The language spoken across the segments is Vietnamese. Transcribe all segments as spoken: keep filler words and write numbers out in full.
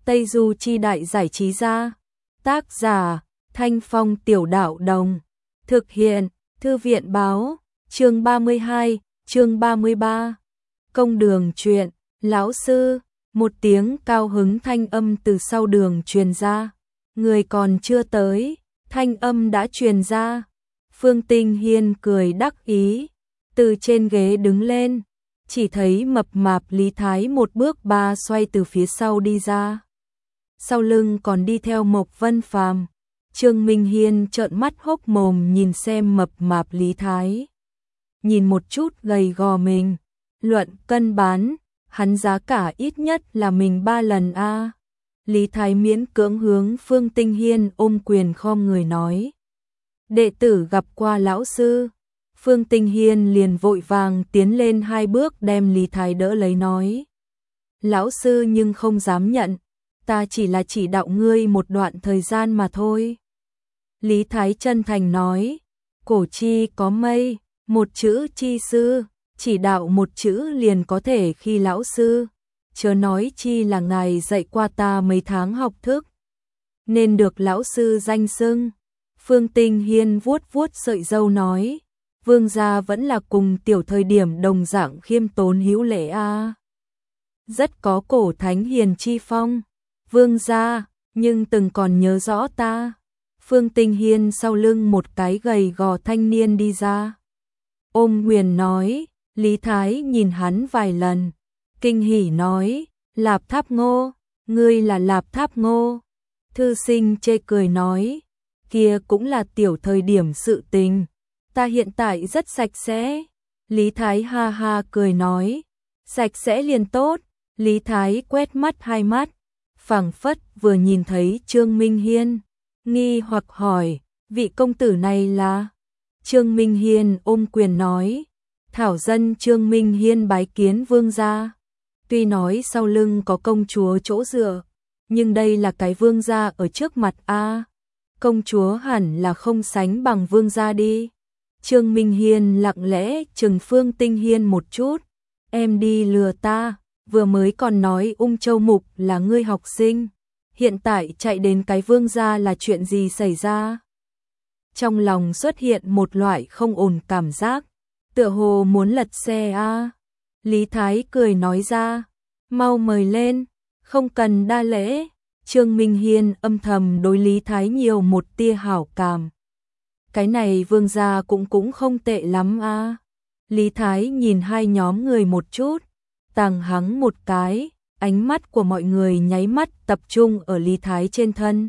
Tây Du Chi Đại Giải Trí Gia. Tác giả, Thanh Phong Tiểu Đạo Đồng. Thực hiện, Thư viện Báo. Chương ba mươi hai, chương ba mươi ba. Công đường truyện, lão sư, một tiếng cao hứng thanh âm từ sau đường truyền ra. Người còn chưa tới, thanh âm đã truyền ra. Phương Tinh Hiên cười đắc ý, từ trên ghế đứng lên, chỉ thấy mập mạp Lý Thái một bước ba xoay từ phía sau đi ra. Sau lưng còn đi theo Mộc Vân Phàm. Trương Minh Hiên trợn mắt hốc mồm nhìn xem mập mạp Lý Thái. Nhìn một chút gầy gò mình, luận cân bán, hắn giá cả ít nhất là mình ba lần a. Lý Thái miễn cưỡng hướng Phương Tinh Hiên ôm quyền khom người nói. Đệ tử gặp qua lão sư. Phương Tinh Hiên liền vội vàng tiến lên hai bước đem Lý Thái đỡ lấy nói. Lão sư nhưng không dám nhận, ta chỉ là chỉ đạo ngươi một đoạn thời gian mà thôi. Lý Thái chân thành nói, cổ chi có mây, một chữ chi sư, chỉ đạo một chữ liền có thể khi lão sư, chớ nói chi là ngài dạy qua ta mấy tháng học thức, nên được lão sư danh xưng. Phương Tinh Hiên vuốt vuốt sợi râu nói, vương gia vẫn là cùng tiểu thời điểm đồng dạng khiêm tốn hữu lễ a. Rất có cổ thánh hiền chi phong. Vương gia, nhưng từng còn nhớ rõ ta. Phương Tinh Hiên sau lưng một cái gầy gò thanh niên đi ra. Ôm quyền nói, Lý Thái nhìn hắn vài lần, kinh hỉ nói, Lạp Tháp Ngô, ngươi là Lạp Tháp Ngô. Thư sinh chê cười nói, kia cũng là tiểu thời điểm sự tình, ta hiện tại rất sạch sẽ. Lý Thái ha ha cười nói, sạch sẽ liền tốt. Lý Thái quét mắt hai mắt, phảng phất vừa nhìn thấy Trương Minh Hiên, nghi hoặc hỏi, vị công tử này là? Trương Minh Hiên ôm quyền nói, thảo dân Trương Minh Hiên bái kiến vương gia. Tuy nói sau lưng có công chúa chỗ dựa, nhưng đây là cái vương gia ở trước mặt a. Công chúa hẳn là không sánh bằng vương gia đi. Trương Minh Hiên lặng lẽ trừng Phương Tinh Hiên một chút, em đi lừa ta. Vừa mới còn nói Ung Châu Mục là ngươi học sinh, hiện tại chạy đến cái vương gia là chuyện gì xảy ra? Trong lòng xuất hiện một loại không ổn cảm giác, tựa hồ muốn lật xe a. Lý Thái cười nói ra, mau mời lên, không cần đa lễ. Trương Minh Hiên âm thầm đối Lý Thái nhiều một tia hảo cảm. Cái này vương gia cũng cũng không tệ lắm a. Lý Thái nhìn hai nhóm người một chút, tàng hắng một cái, ánh mắt của mọi người nháy mắt tập trung ở Lý Thái trên thân.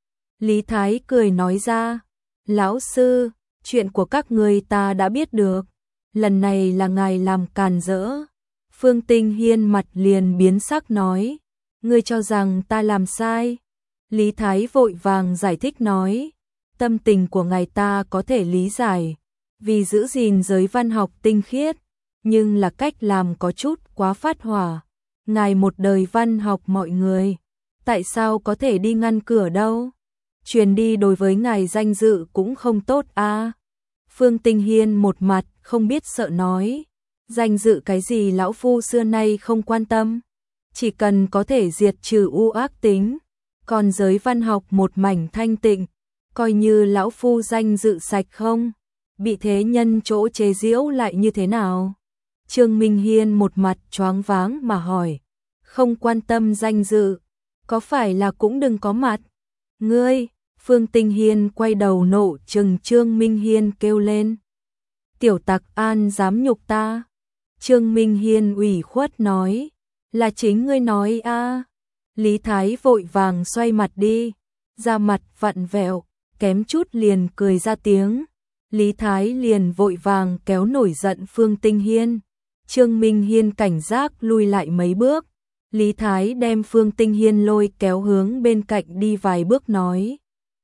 Lý Thái cười nói ra, lão sư, chuyện của các người ta đã biết được, lần này là ngài làm càn rỡ. Phương Tinh Hiên mặt liền biến sắc nói, ngươi cho rằng ta làm sai? Lý Thái vội vàng giải thích nói, tâm tình của ngài ta có thể lý giải, vì giữ gìn giới văn học tinh khiết, nhưng là cách làm có chút quá phát hỏa. Ngài một đời văn học mọi người, tại sao có thể đi ngăn cửa đâu? Truyền đi đối với ngài danh dự cũng không tốt a. À. Phương Tinh Hiên một mặt không biết sợ nói, danh dự cái gì lão phu xưa nay không quan tâm, chỉ cần có thể diệt trừ u ác tính, còn giới văn học một mảnh thanh tịnh, coi như lão phu danh dự sạch không, bị thế nhân chỗ chế giễu lại như thế nào? Trương Minh Hiên một mặt choáng váng mà hỏi, không quan tâm danh dự, có phải là cũng đừng có mặt? Ngươi, Phương Tinh Hiên quay đầu nộ trừng Trương Minh Hiên kêu lên. Tiểu tặc an dám nhục ta. Trương Minh Hiên ủy khuất nói, là chính ngươi nói a. Lý Thái vội vàng xoay mặt đi, ra mặt vặn vẹo, kém chút liền cười ra tiếng. Lý Thái liền vội vàng kéo nổi giận Phương Tinh Hiên. Trương Minh Hiên cảnh giác lui lại mấy bước. Lý Thái đem Phương Tinh Hiên lôi kéo hướng bên cạnh đi vài bước nói,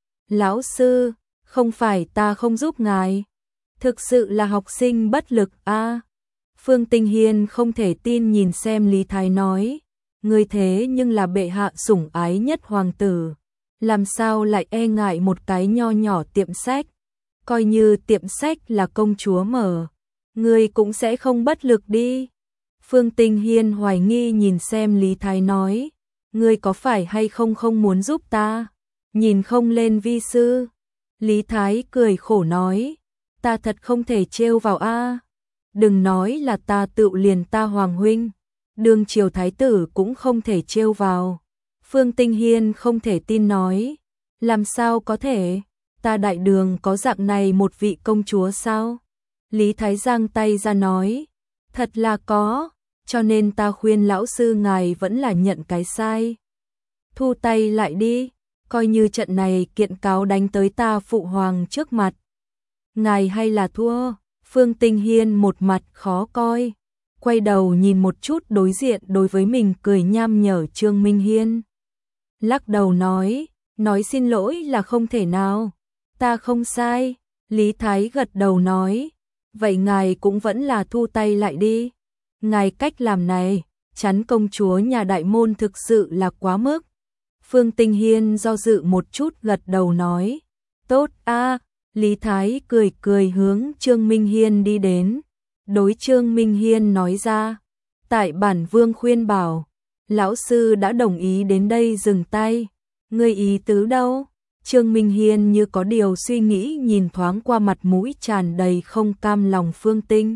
lão sư, không phải ta không giúp ngài, thực sự là học sinh bất lực a. À. Phương Tinh Hiên không thể tin nhìn xem Lý Thái nói, ngươi thế nhưng là bệ hạ sủng ái nhất hoàng tử, làm sao lại e ngại một cái nho nhỏ tiệm sách, coi như tiệm sách là công chúa mở, ngươi cũng sẽ không bất lực đi. Phương Tinh Hiên hoài nghi nhìn xem Lý Thái nói, ngươi có phải hay không không muốn giúp ta? Nhìn không lên vi sư. Lý Thái cười khổ nói, ta thật không thể trêu vào a. Đừng nói là ta tự liền ta Hoàng huynh, đương triều thái tử cũng không thể trêu vào. Phương Tinh Hiên không thể tin nói, làm sao có thể, ta đại đường có dạng này một vị công chúa sao? Lý Thái giang tay ra nói, thật là có, cho nên ta khuyên lão sư ngài vẫn là nhận cái sai. Thu tay lại đi, coi như trận này kiện cáo đánh tới ta phụ hoàng trước mặt. Ngài hay là thua? Phương Tinh Hiên một mặt khó coi, quay đầu nhìn một chút đối diện đối với mình cười nham nhở Trương Minh Hiên. Lắc đầu nói, nói xin lỗi là không thể nào, ta không sai. Lý Thái gật đầu nói, vậy ngài cũng vẫn là thu tay lại đi. Ngài cách làm này, chắn công chúa nhà đại môn thực sự là quá mức. Phương Tinh Hiên do dự một chút gật đầu nói, tốt a. Lý Thái cười cười hướng Trương Minh Hiên đi đến, đối Trương Minh Hiên nói ra, tại bản vương khuyên bảo, lão sư đã đồng ý đến đây dừng tay, ngươi ý tứ đâu? Trương Minh Hiên như có điều suy nghĩ nhìn thoáng qua mặt mũi tràn đầy không cam lòng Phương Tinh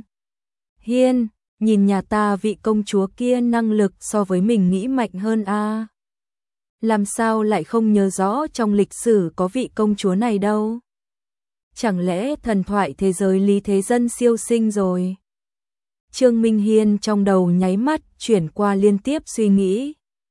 Hiên, nhìn nhà ta vị công chúa kia năng lực so với mình nghĩ mạnh hơn a. Làm sao lại không nhớ rõ trong lịch sử có vị công chúa này đâu? Chẳng lẽ thần thoại thế giới Lý Thế Dân siêu sinh rồi? Trương Minh Hiên trong đầu nháy mắt chuyển qua liên tiếp suy nghĩ.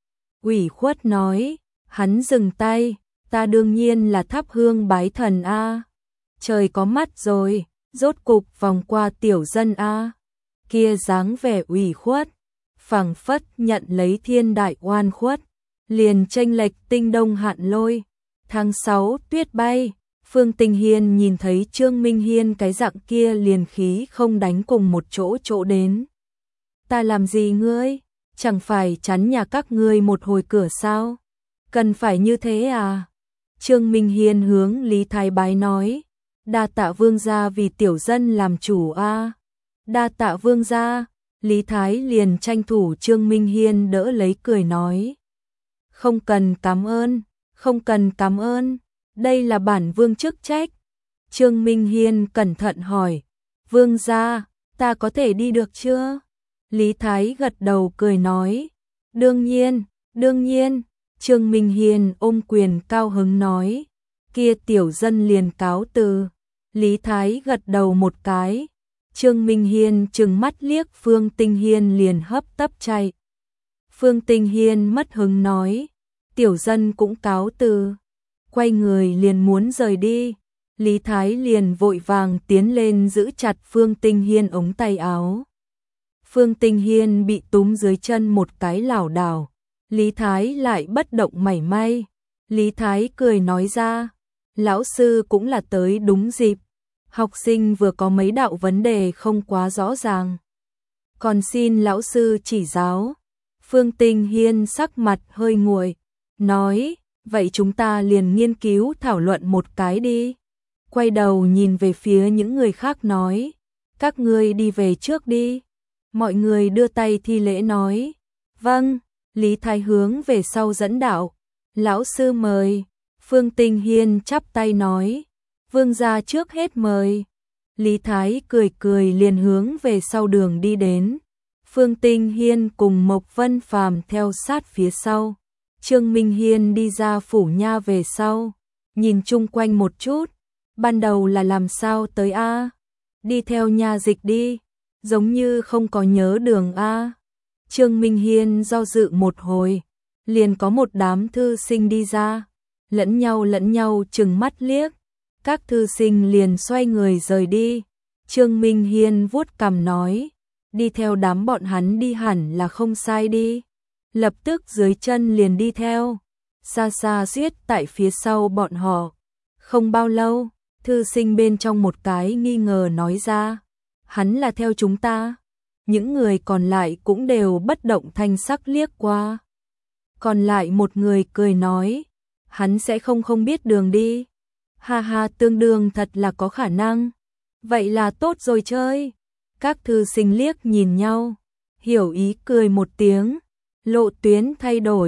Ủy khuất nói, hắn dừng tay, ta đương nhiên là thắp hương bái thần a. Trời có mắt rồi, rốt cục vòng qua tiểu dân a. Kia dáng vẻ ủy khuất, phảng phất nhận lấy thiên đại oan khuất, liền chênh lệch tinh đông hạn lôi, tháng sáu tuyết bay. Phương Tinh Hiên nhìn thấy Trương Minh Hiên cái dạng kia liền khí không đánh cùng một chỗ chỗ đến. Ta làm gì ngươi? Chẳng phải chắn nhà các ngươi một hồi cửa sao? Cần phải như thế à? Trương Minh Hiên hướng Lý Thái bái nói, đa tạ vương gia vì tiểu dân làm chủ a. Đa tạ vương gia. Lý Thái liền tranh thủ Trương Minh Hiên đỡ lấy cười nói, không cần cảm ơn, không cần cảm ơn. Đây là bản vương chức trách. Trương Minh Hiên cẩn thận hỏi, vương gia, ta có thể đi được chưa? Lý Thái gật đầu cười nói, đương nhiên, đương nhiên. Trương Minh Hiên ôm quyền cao hứng nói, kia tiểu dân liền cáo từ. Lý Thái gật đầu một cái. Trương Minh Hiên trừng mắt liếc Phương Tinh Hiên liền hấp tấp chạy. Phương Tinh Hiên mất hứng nói, tiểu dân cũng cáo từ. Quay người liền muốn rời đi, Lý Thái liền vội vàng tiến lên giữ chặt Phương Tinh Hiên ống tay áo. Phương Tinh Hiên bị túm dưới chân một cái lảo đảo, Lý Thái lại bất động mảy may. Lý Thái cười nói ra, lão sư cũng là tới đúng dịp, học sinh vừa có mấy đạo vấn đề không quá rõ ràng, còn xin lão sư chỉ giáo. Phương Tinh Hiên sắc mặt hơi nguội, nói, vậy chúng ta liền nghiên cứu thảo luận một cái đi. Quay đầu nhìn về phía những người khác nói, các ngươi đi về trước đi. Mọi người đưa tay thi lễ nói, vâng. Lý Thái hướng về sau dẫn đạo, lão sư mời. Phương Tinh Hiên chắp tay nói, vương gia trước hết mời. Lý Thái cười cười liền hướng về sau đường đi đến. Phương Tinh Hiên cùng Mộc Vân Phàm theo sát phía sau. Trương Minh Hiên đi ra phủ nha về sau, nhìn chung quanh một chút, ban đầu là làm sao tới a? Đi theo nha dịch đi, giống như không có nhớ đường a. Trương Minh Hiên do dự một hồi, liền có một đám thư sinh đi ra, lẫn nhau lẫn nhau trừng mắt liếc, các thư sinh liền xoay người rời đi. Trương Minh Hiên vuốt cằm nói, đi theo đám bọn hắn đi hẳn là không sai đi. Lập tức dưới chân liền đi theo, xa xa xiết tại phía sau bọn họ. Không bao lâu, thư sinh bên trong một cái nghi ngờ nói ra, hắn là theo chúng ta. Những người còn lại cũng đều bất động thanh sắc liếc qua. Còn lại một người cười nói, hắn sẽ không không biết đường đi. Ha ha, tương đương thật là có khả năng. Vậy là tốt rồi chơi. Các thư sinh liếc nhìn nhau, hiểu ý cười một tiếng. Lộ tuyến thay đổi,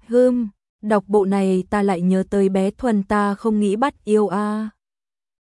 Hưm, đọc bộ này ta lại nhớ tới bé Thuần ta không nghĩ bắt yêu a.